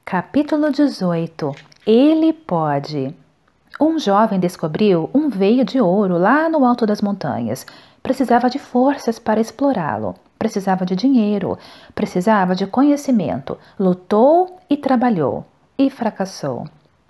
Capítulo 18. Ele pode. Um jovem descobriu um veio de ouro lá no alto das montanhas. Precisava de forças para explorá-lo. Precisava de dinheiro. Precisava de conhecimento. Lutou e trabalhou. E fracassou.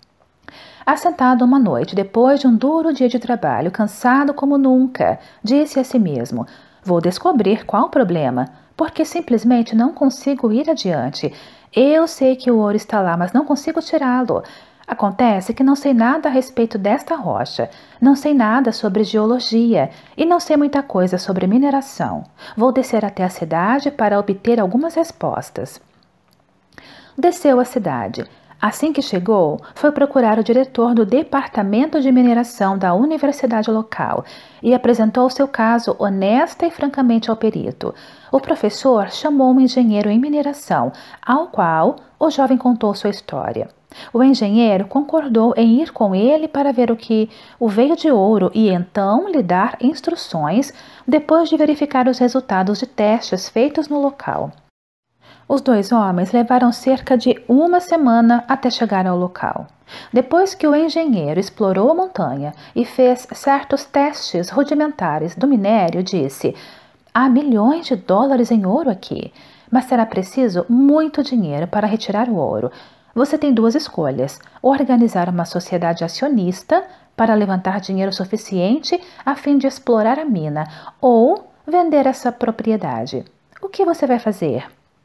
Assentado uma noite, depois de um duro dia de trabalho, cansado como nunca, disse a si mesmo: vou descobrir qual o problema, porque simplesmente não consigo ir adiante. Eu sei que o ouro está lá, mas não consigo tirá-lo. Acontece que não sei nada a respeito desta rocha, não sei nada sobre geologia e não sei muita coisa sobre mineração. Vou descer até a cidade para obter algumas respostas. Desceu à cidade. Assim que chegou, foi procurar o diretor do departamento de mineração da universidade local e apresentou seu caso honesta e francamente ao perito. O professor chamou um engenheiro em mineração, ao qual o jovem contou sua história. O engenheiro concordou em ir com ele para ver o veio de ouro e então lhe dar instruções depois de verificar os resultados de testes feitos no local. Os dois homens levaram cerca de uma semana até chegar ao local. Depois que o engenheiro explorou a montanha e fez certos testes rudimentares do minério, disse: há milhões de dólares em ouro aqui, mas será preciso muito dinheiro para retirar o ouro. Você tem duas escolhas: organizar uma sociedade acionista para levantar dinheiro suficiente a fim de explorar a mina, ou vender essa propriedade. O que você vai fazer?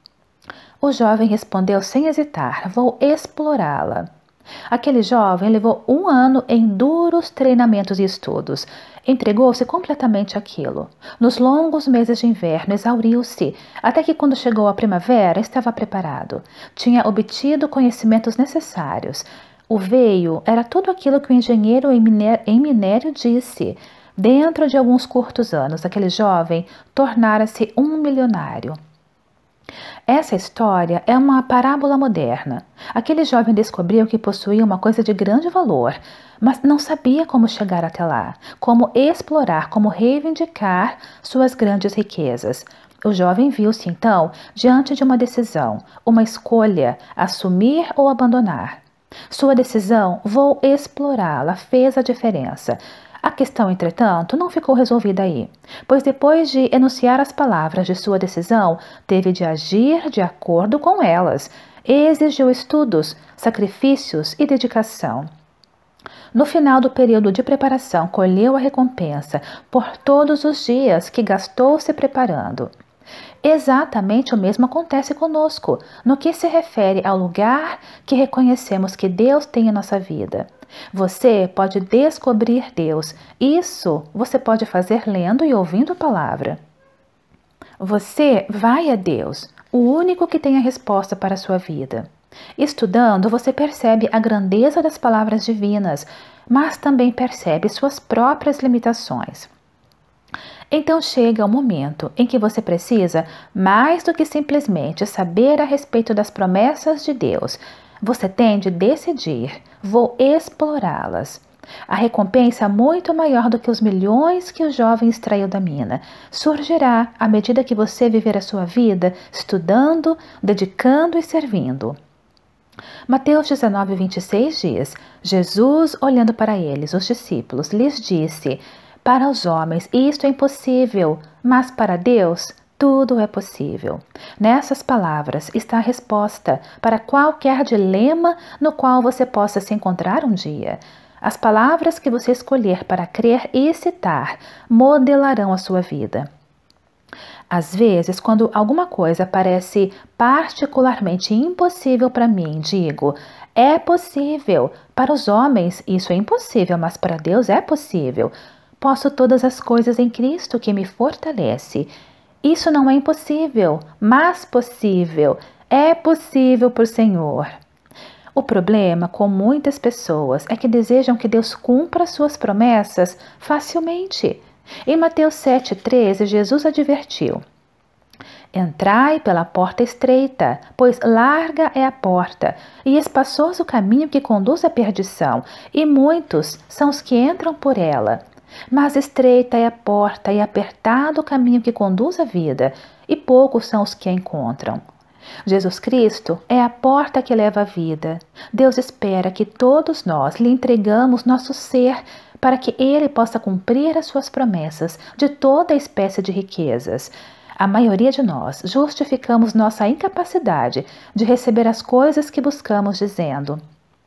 O jovem respondeu sem hesitar: vou explorá-la. Aquele jovem levou um ano em duros treinamentos e estudos. Entregou-se completamente àquilo. Nos longos meses de inverno, exauriu-se, até que quando chegou a primavera, estava preparado. Tinha obtido conhecimentos necessários. O veio era tudo aquilo que o engenheiro em minério disse. Dentro de alguns curtos anos, aquele jovem tornara-se um milionário. Essa história é uma parábola moderna. Aquele jovem descobriu que possuía uma coisa de grande valor, mas não sabia como chegar até lá, como explorar, como reivindicar suas grandes riquezas. O jovem viu-se, então, diante de uma decisão, uma escolha: assumir ou abandonar. Sua decisão, vou explorá-la, fez a diferença. A questão, entretanto, não ficou resolvida aí, pois depois de enunciar as palavras de sua decisão, teve de agir de acordo com elas. Exigiu estudos, sacrifícios e dedicação. No final do período de preparação, colheu a recompensa por todos os dias que gastou se preparando. Exatamente o mesmo acontece conosco, no que se refere ao lugar que reconhecemos que Deus tem em nossa vida. Você pode descobrir Deus. Isso você pode fazer lendo e ouvindo a palavra. Você vai a Deus, o único que tem a resposta para a sua vida. Estudando, você percebe a grandeza das palavras divinas, mas também percebe suas próprias limitações. Então chega o momento em que você precisa, mais do que simplesmente saber a respeito das promessas de Deus, você tem de decidir: vou explorá-las. A recompensa, muito maior do que os milhões que o jovem extraiu da mina, surgirá à medida que você viver a sua vida estudando, dedicando e servindo. Mateus 19:26 diz: Jesus, olhando para eles, os discípulos, lhes disse: para os homens isto é impossível, mas para Deus tudo é possível. Nessas palavras está a resposta para qualquer dilema no qual você possa se encontrar um dia. As palavras que você escolher para crer e citar modelarão a sua vida. Às vezes, quando alguma coisa parece particularmente impossível para mim, digo: é possível. Para os homens isso é impossível, mas para Deus é possível. Posso todas as coisas em Cristo que me fortalece. Isso não é impossível, mas possível. É possível para o Senhor. O problema com muitas pessoas é que desejam que Deus cumpra suas promessas facilmente. Em Mateus 7,13, Jesus advertiu: entrai pela porta estreita, pois larga é a porta, e espaçoso o caminho que conduz à perdição, e muitos são os que entram por ela. Mas estreita é a porta e apertado o caminho que conduz à vida, e poucos são os que a encontram. Jesus Cristo é a porta que leva à vida. Deus espera que todos nós lhe entregamos nosso ser para que Ele possa cumprir as suas promessas de toda espécie de riquezas. A maioria de nós justificamos nossa incapacidade de receber as coisas que buscamos dizendo: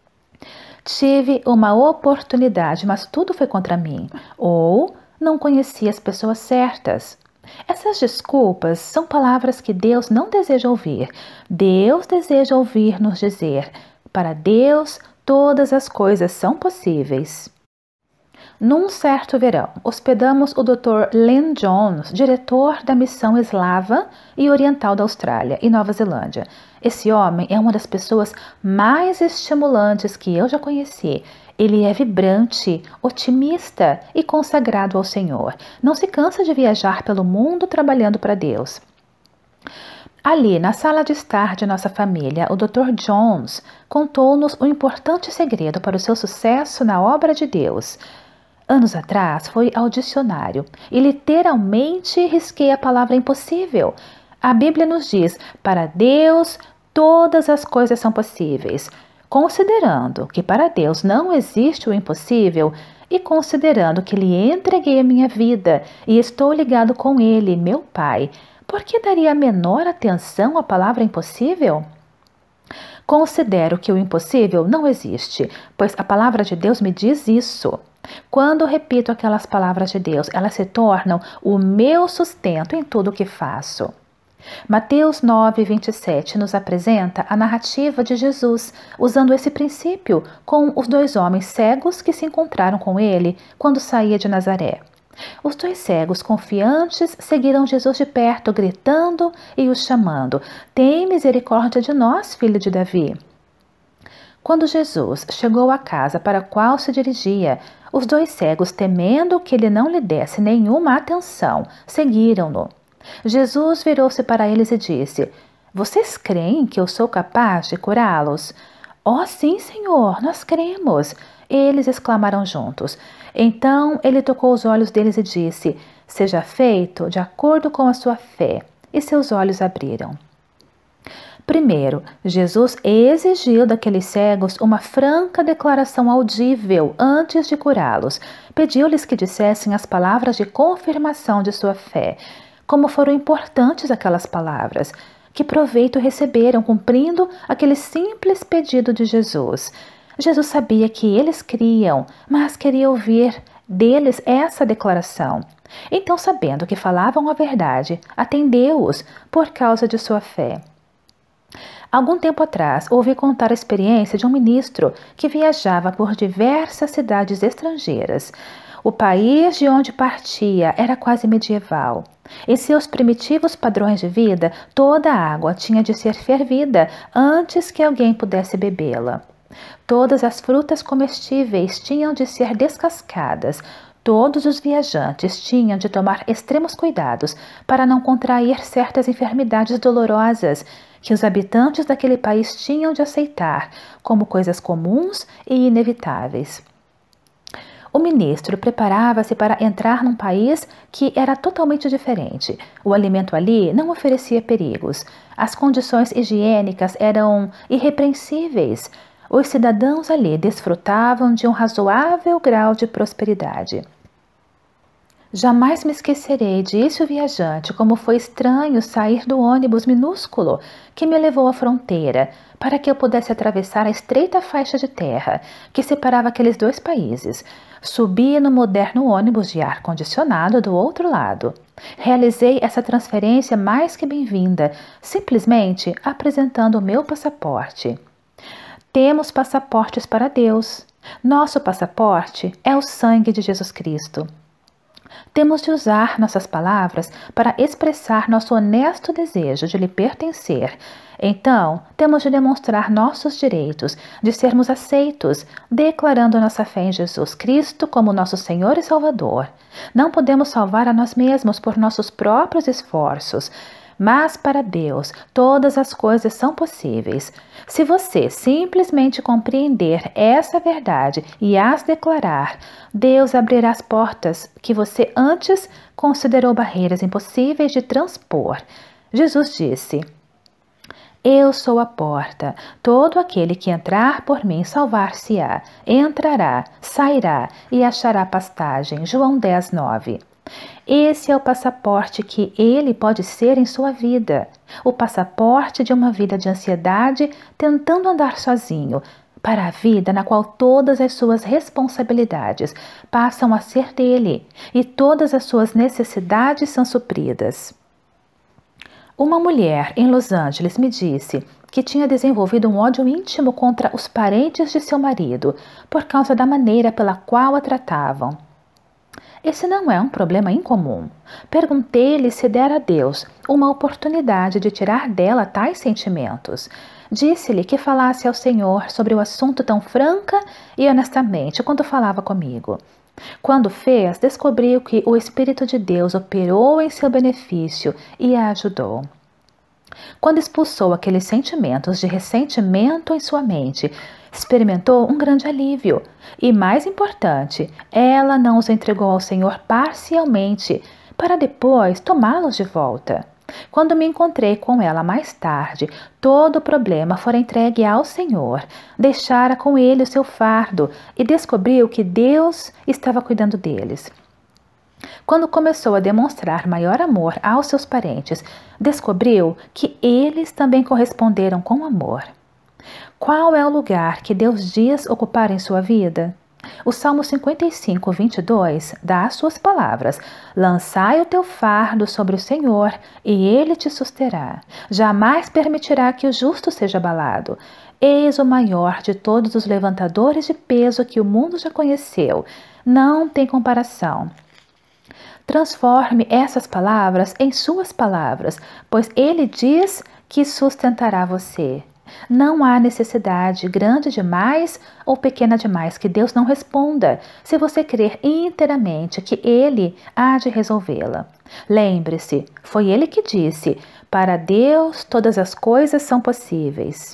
tive uma oportunidade, mas tudo foi contra mim. Ou não conheci as pessoas certas. Essas desculpas são palavras que Deus não deseja ouvir. Deus deseja ouvir-nos dizer: para Deus, todas as coisas são possíveis. Num certo verão, hospedamos o Dr. Len Jones, diretor da missão eslava e oriental da Austrália e Nova Zelândia. Esse homem é uma das pessoas mais estimulantes que eu já conheci. Ele é vibrante, otimista e consagrado ao Senhor. Não se cansa de viajar pelo mundo trabalhando para Deus. Ali, na sala de estar de nossa família, o Dr. Jones contou-nos um importante segredo para o seu sucesso na obra de Deus. Anos atrás, fui ao dicionário e literalmente risquei a palavra impossível. A Bíblia nos diz: para Deus, todas as coisas são possíveis. Considerando que para Deus não existe o impossível e considerando que lhe entreguei a minha vida e estou ligado com Ele, meu Pai, por que daria a menor atenção à palavra impossível? Considero que o impossível não existe, pois a palavra de Deus me diz isso. Quando repito aquelas palavras de Deus, elas se tornam o meu sustento em tudo o que faço. Mateus 9:27 nos apresenta a narrativa de Jesus, usando esse princípio com os 2 homens cegos que se encontraram com ele quando saía de Nazaré. Os 2 cegos confiantes seguiram Jesus de perto, gritando e os chamando: tem misericórdia de nós, filho de Davi. Quando Jesus chegou à casa para a qual se dirigia, os 2 cegos, temendo que ele não lhe desse nenhuma atenção, seguiram-no. Jesus virou-se para eles e disse: vocês creem que eu sou capaz de curá-los? Oh, sim, Senhor, nós cremos. Eles exclamaram juntos. Então ele tocou os olhos deles e disse: seja feito de acordo com a sua fé. E seus olhos abriram. Primeiro, Jesus exigiu daqueles cegos uma franca declaração audível antes de curá-los. Pediu-lhes que dissessem as palavras de confirmação de sua fé. Como foram importantes aquelas palavras! Que proveito receberam cumprindo aquele simples pedido de Jesus! Jesus sabia que eles criam, mas queria ouvir deles essa declaração. Então, sabendo que falavam a verdade, atendeu-os por causa de sua fé. Algum tempo atrás, ouvi contar a experiência de um ministro que viajava por diversas cidades estrangeiras. O país de onde partia era quase medieval. Em seus primitivos padrões de vida, toda a água tinha de ser fervida antes que alguém pudesse bebê-la. Todas as frutas comestíveis tinham de ser descascadas. Todos os viajantes tinham de tomar extremos cuidados para não contrair certas enfermidades dolorosas que os habitantes daquele país tinham de aceitar como coisas comuns e inevitáveis. O ministro preparava-se para entrar num país que era totalmente diferente. O alimento ali não oferecia perigos. As condições higiênicas eram irrepreensíveis. Os cidadãos ali desfrutavam de um razoável grau de prosperidade. Jamais me esquecerei, disse o viajante, como foi estranho sair do ônibus minúsculo que me levou à fronteira, para que eu pudesse atravessar a estreita faixa de terra que separava aqueles 2 países. Subi no moderno ônibus de ar-condicionado do outro lado. Realizei essa transferência mais que bem-vinda, simplesmente apresentando o meu passaporte. Temos passaportes para Deus. Nosso passaporte é o sangue de Jesus Cristo. Temos de usar nossas palavras para expressar nosso honesto desejo de lhe pertencer. Então, temos de demonstrar nossos direitos, de sermos aceitos, declarando nossa fé em Jesus Cristo como nosso Senhor e Salvador. Não podemos salvar a nós mesmos por nossos próprios esforços, mas para Deus todas as coisas são possíveis. Se você simplesmente compreender essa verdade e as declarar, Deus abrirá as portas que você antes considerou barreiras impossíveis de transpor. Jesus disse: Eu sou a porta. Todo aquele que entrar por mim salvar-se-á. Entrará, sairá e achará pastagem. João 10, 9. Esse é o passaporte que ele pode ser em sua vida. O passaporte de uma vida de ansiedade, tentando andar sozinho, para a vida na qual todas as suas responsabilidades passam a ser dele e todas as suas necessidades são supridas. Uma mulher em Los Angeles me disse que tinha desenvolvido um ódio íntimo contra os parentes de seu marido por causa da maneira pela qual a tratavam. Esse não é um problema incomum. Perguntei-lhe se dera a Deus uma oportunidade de tirar dela tais sentimentos. Disse-lhe que falasse ao Senhor sobre o assunto tão franca e honestamente quando falava comigo. Quando fez, descobriu que o Espírito de Deus operou em seu benefício e a ajudou. Quando expulsou aqueles sentimentos de ressentimento em sua mente, experimentou um grande alívio. E, mais importante, ela não os entregou ao Senhor parcialmente, para depois tomá-los de volta. Quando me encontrei com ela mais tarde, todo o problema fora entregue ao Senhor, deixara com ele o seu fardo e descobriu que Deus estava cuidando deles. Quando começou a demonstrar maior amor aos seus parentes, descobriu que eles também corresponderam com amor. Qual é o lugar que Deus diz ocupar em sua vida? O Salmo 55, 22 dá as suas palavras: lançai o teu fardo sobre o Senhor, e ele te susterá. Jamais permitirá que o justo seja abalado. Eis o maior de todos os levantadores de peso que o mundo já conheceu. Não tem comparação. Transforme essas palavras em suas palavras, pois ele diz que sustentará você. Não há necessidade grande demais ou pequena demais que Deus não responda, se você crer inteiramente que Ele há de resolvê-la. Lembre-se, foi Ele que disse: para Deus todas as coisas são possíveis.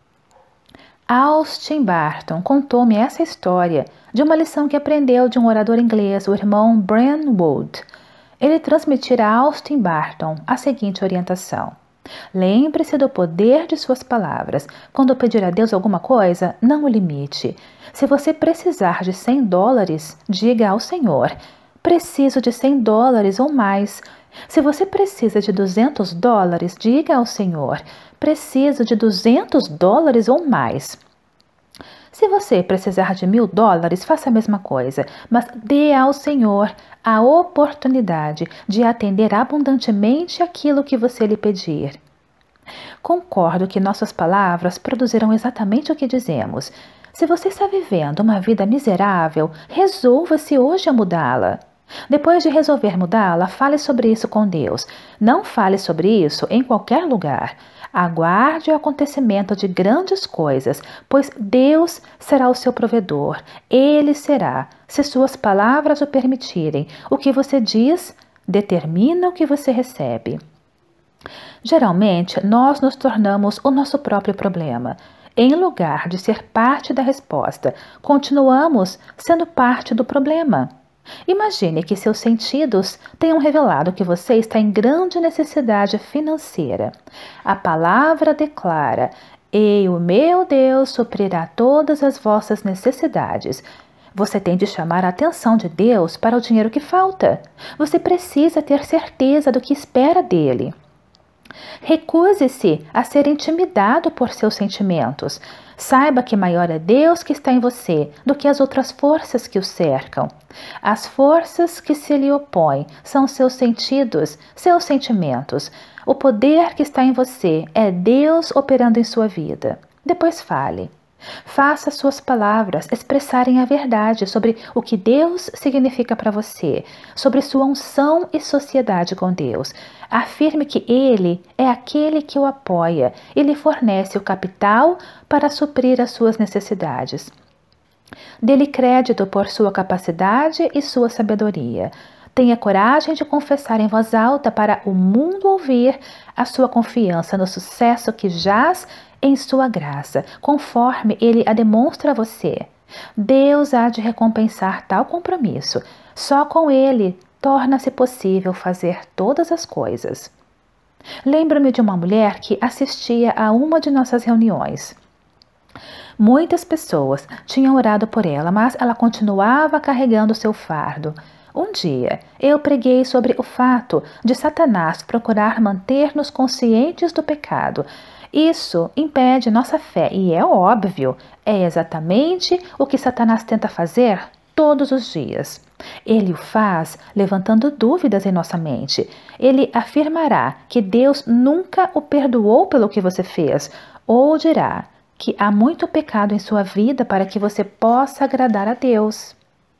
Austin Barton contou-me essa história de uma lição que aprendeu de um orador inglês, o irmão Bren Wood. Ele transmitira a Austin Barton a seguinte orientação: lembre-se do poder de suas palavras. Quando pedir a Deus alguma coisa, não o limite. Se você precisar de $100, diga ao Senhor: preciso de $100 ou mais. Se você precisa de $200, diga ao Senhor: preciso de $200 ou mais. Se você precisar de $1.000, faça a mesma coisa, mas dê ao Senhor a oportunidade de atender abundantemente aquilo que você lhe pedir. Concordo que nossas palavras produzirão exatamente o que dizemos. Se você está vivendo uma vida miserável, resolva-se hoje a mudá-la. Depois de resolver mudá-la, fale sobre isso com Deus. Não fale sobre isso em qualquer lugar. Aguarde o acontecimento de grandes coisas, pois Deus será o seu provedor. Ele será, se suas palavras o permitirem. O que você diz determina o que você recebe. Geralmente, nós nos tornamos o nosso próprio problema. Em lugar de ser parte da resposta, continuamos sendo parte do problema. Imagine que seus sentidos tenham revelado que você está em grande necessidade financeira. A palavra declara: e o meu Deus suprirá todas as vossas necessidades. Você tem de chamar a atenção de Deus para o dinheiro que falta. Você precisa ter certeza do que espera dele. Recuse-se a ser intimidado por seus sentimentos. Saiba que maior é Deus que está em você do que as outras forças que o cercam. As forças que se lhe opõem são seus sentidos, seus sentimentos. O poder que está em você é Deus operando em sua vida. Depois fale. Faça suas palavras expressarem a verdade sobre o que Deus significa para você, sobre sua unção e sociedade com Deus. Afirme que Ele é aquele que o apoia e lhe fornece o capital para suprir as suas necessidades. Dê-lhe crédito por sua capacidade e sua sabedoria. Tenha coragem de confessar em voz alta para o mundo ouvir a sua confiança no sucesso que jaz em sua graça, conforme Ele a demonstra a você. Deus há de recompensar tal compromisso. Só com Ele torna-se possível fazer todas as coisas. Lembro-me de uma mulher que assistia a uma de nossas reuniões. Muitas pessoas tinham orado por ela, mas ela continuava carregando seu fardo. Um dia, eu preguei sobre o fato de Satanás procurar manter-nos conscientes do pecado. Isso impede nossa fé e é óbvio, é exatamente o que Satanás tenta fazer todos os dias. Ele o faz levantando dúvidas em nossa mente. Ele afirmará que Deus nunca o perdoou pelo que você fez, ou dirá que há muito pecado em sua vida para que você possa agradar a Deus.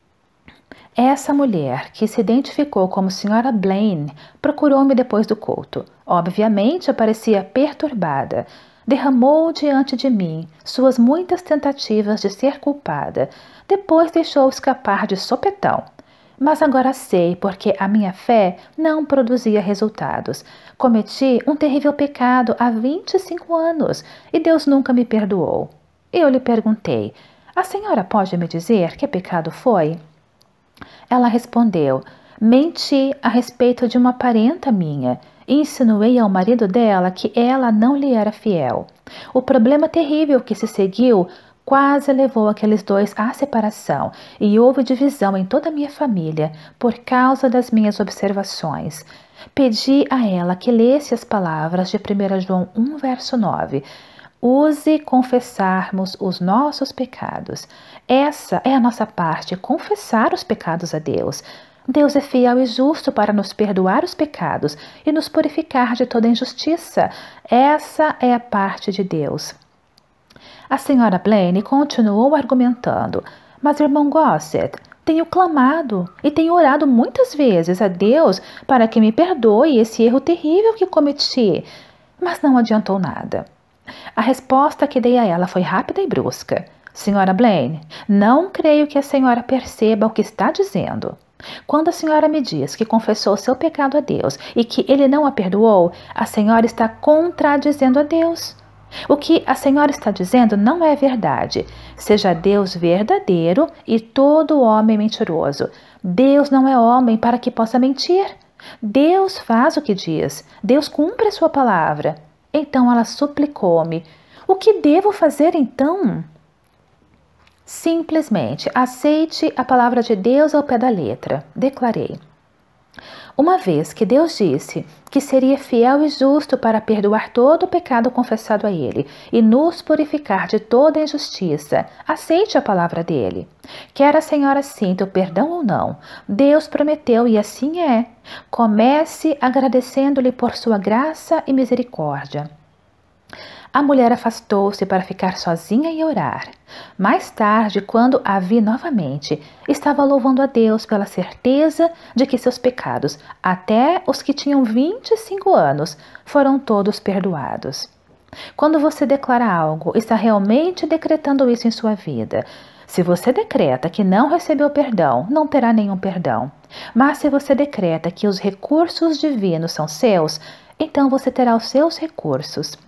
Essa mulher, que se identificou como Sra. Blaine, procurou-me depois do culto. Obviamente, parecia perturbada. Derramou diante de mim suas muitas tentativas de ser culpada. Depois deixou escapar de sopetão. Mas agora sei porque a minha fé não produzia resultados. Cometi um terrível pecado há 25 anos e Deus nunca me perdoou. Eu lhe perguntei: a senhora pode me dizer que pecado foi? Ela respondeu: menti a respeito de uma parenta minha e insinuei ao marido dela que ela não lhe era fiel. O problema terrível que se seguiu quase levou aqueles dois à separação e houve divisão em toda a minha família por causa das minhas observações. Pedi a ela que lesse as palavras de 1 João 1, verso 9. Use confessarmos os nossos pecados. Essa é a nossa parte, confessar os pecados a Deus. Deus é fiel e justo para nos perdoar os pecados e nos purificar de toda injustiça. Essa é a parte de Deus. A senhora Blaine continuou argumentando: mas irmão Gossett, tenho clamado e tenho orado muitas vezes a Deus para que me perdoe esse erro terrível que cometi, mas não adiantou nada. A resposta que dei a ela foi rápida e brusca. Senhora Blaine, não creio que a senhora perceba o que está dizendo. Quando a senhora me diz que confessou seu pecado a Deus e que ele não a perdoou, a senhora está contradizendo a Deus. O que a senhora está dizendo não é verdade. Seja Deus verdadeiro e todo homem mentiroso. Deus não é homem para que possa mentir. Deus faz o que diz. Deus cumpre a sua palavra. Então ela suplicou-me: o que devo fazer então? Simplesmente aceite a palavra de Deus ao pé da letra, declarei. Uma vez que Deus disse que seria fiel e justo para perdoar todo o pecado confessado a Ele e nos purificar de toda injustiça, aceite a palavra dele. Quer a senhora sinta o perdão ou não, Deus prometeu e assim é. Comece agradecendo-lhe por sua graça e misericórdia. A mulher afastou-se para ficar sozinha e orar. Mais tarde, quando a vi novamente, estava louvando a Deus pela certeza de que seus pecados, até os que tinham 25 anos, foram todos perdoados. Quando você declara algo, está realmente decretando isso em sua vida. Se você decreta que não recebeu perdão, não terá nenhum perdão. Mas se você decreta que os recursos divinos são seus, então você terá os seus recursos.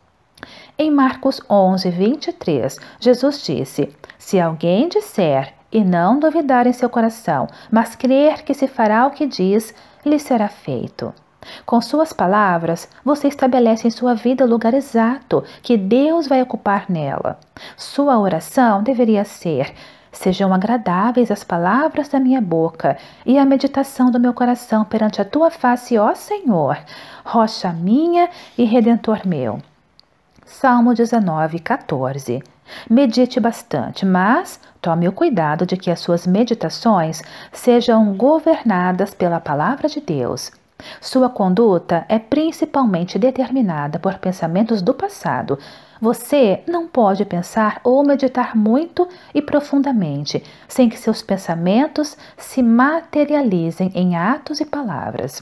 Em Marcos 11, 23, Jesus disse: se alguém disser e não duvidar em seu coração, mas crer que se fará o que diz, lhe será feito. Com suas palavras, você estabelece em sua vida o lugar exato que Deus vai ocupar nela. Sua oração deveria ser: sejam agradáveis as palavras da minha boca e a meditação do meu coração perante a tua face, ó Senhor, rocha minha e redentor meu. Salmo 19, 14. Medite bastante, mas tome o cuidado de que as suas meditações sejam governadas pela palavra de Deus. Sua conduta é principalmente determinada por pensamentos do passado. Você não pode pensar ou meditar muito e profundamente sem que seus pensamentos se materializem em atos e palavras.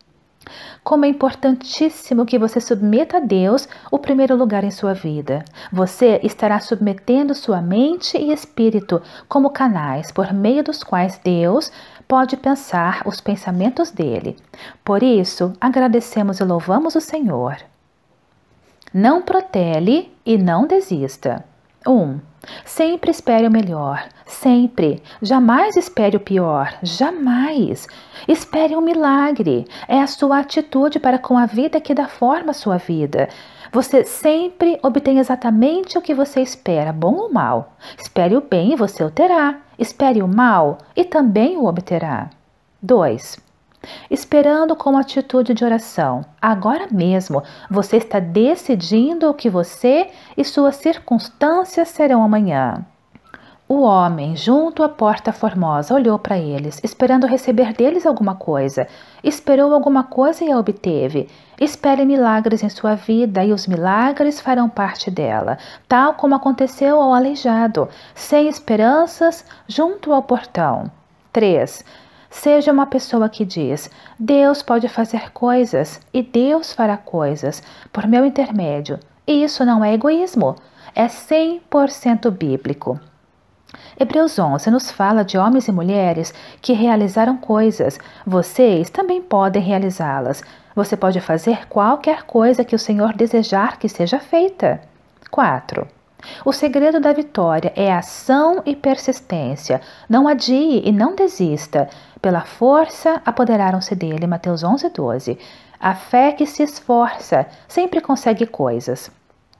Como é importantíssimo que você submeta a Deus o primeiro lugar em sua vida. Você estará submetendo sua mente e espírito como canais por meio dos quais Deus pode pensar os pensamentos dele. Por isso, agradecemos e louvamos o Senhor. Não protele e não desista. Sempre espere o melhor. Sempre. Jamais espere o pior. Jamais. Espere um milagre. É a sua atitude para com a vida que dá forma à sua vida. Você sempre obtém exatamente o que você espera, bom ou mal. Espere o bem e você o terá. Espere o mal e também o obterá. 2. Esperando com atitude de oração. Agora mesmo, você está decidindo o que você e suas circunstâncias serão amanhã. O homem, junto à porta formosa, olhou para eles, esperando receber deles alguma coisa. Esperou alguma coisa e a obteve. Espere milagres em sua vida e os milagres farão parte dela, tal como aconteceu ao aleijado, sem esperanças, junto ao portão. 3. Seja uma pessoa que diz: Deus pode fazer coisas e Deus fará coisas por meu intermédio. E isso não é egoísmo, é 100% bíblico. Hebreus 11 nos fala de homens e mulheres que realizaram coisas. Vocês também podem realizá-las. Você pode fazer qualquer coisa que o Senhor desejar que seja feita. 4. O segredo da vitória é ação e persistência. Não adie e não desista. Pela força, apoderaram-se dele. Mateus 11:12. A fé que se esforça sempre consegue coisas.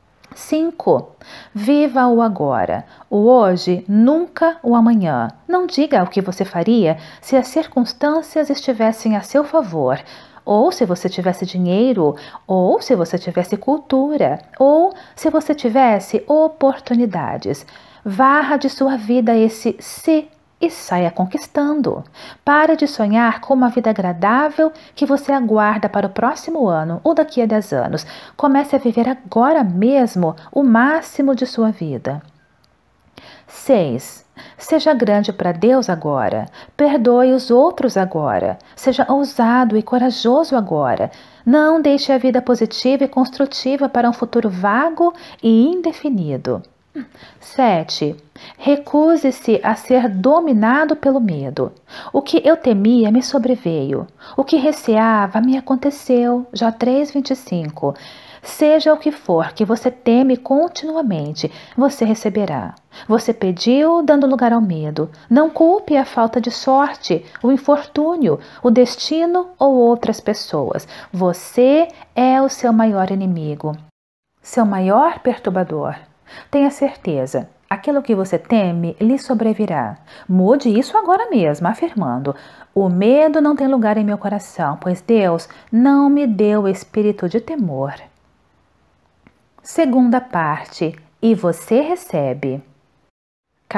5. Viva o agora. O hoje, nunca o amanhã. Não diga o que você faria se as circunstâncias estivessem a seu favor. Ou se você tivesse dinheiro, ou se você tivesse cultura, ou se você tivesse oportunidades. Varra de sua vida esse se e saia conquistando. Pare de sonhar com uma vida agradável que você aguarda para o próximo ano ou daqui a 10 anos. Comece a viver agora mesmo o máximo de sua vida. 6. Seja grande para Deus agora. Perdoe os outros agora. Seja ousado e corajoso agora. Não deixe a vida positiva e construtiva para um futuro vago e indefinido. 7. Recuse-se a ser dominado pelo medo. O que eu temia me sobreveio. O que receava me aconteceu. Jó 3:25. Seja o que for que você teme continuamente, você receberá. Você pediu, dando lugar ao medo. Não culpe a falta de sorte, o infortúnio, o destino ou outras pessoas. Você é o seu maior inimigo, seu maior perturbador. Tenha certeza, aquilo que você teme lhe sobrevirá. Mude isso agora mesmo, afirmando: o medo não tem lugar em meu coração, pois Deus não me deu espírito de temor. Segunda parte. E você recebe.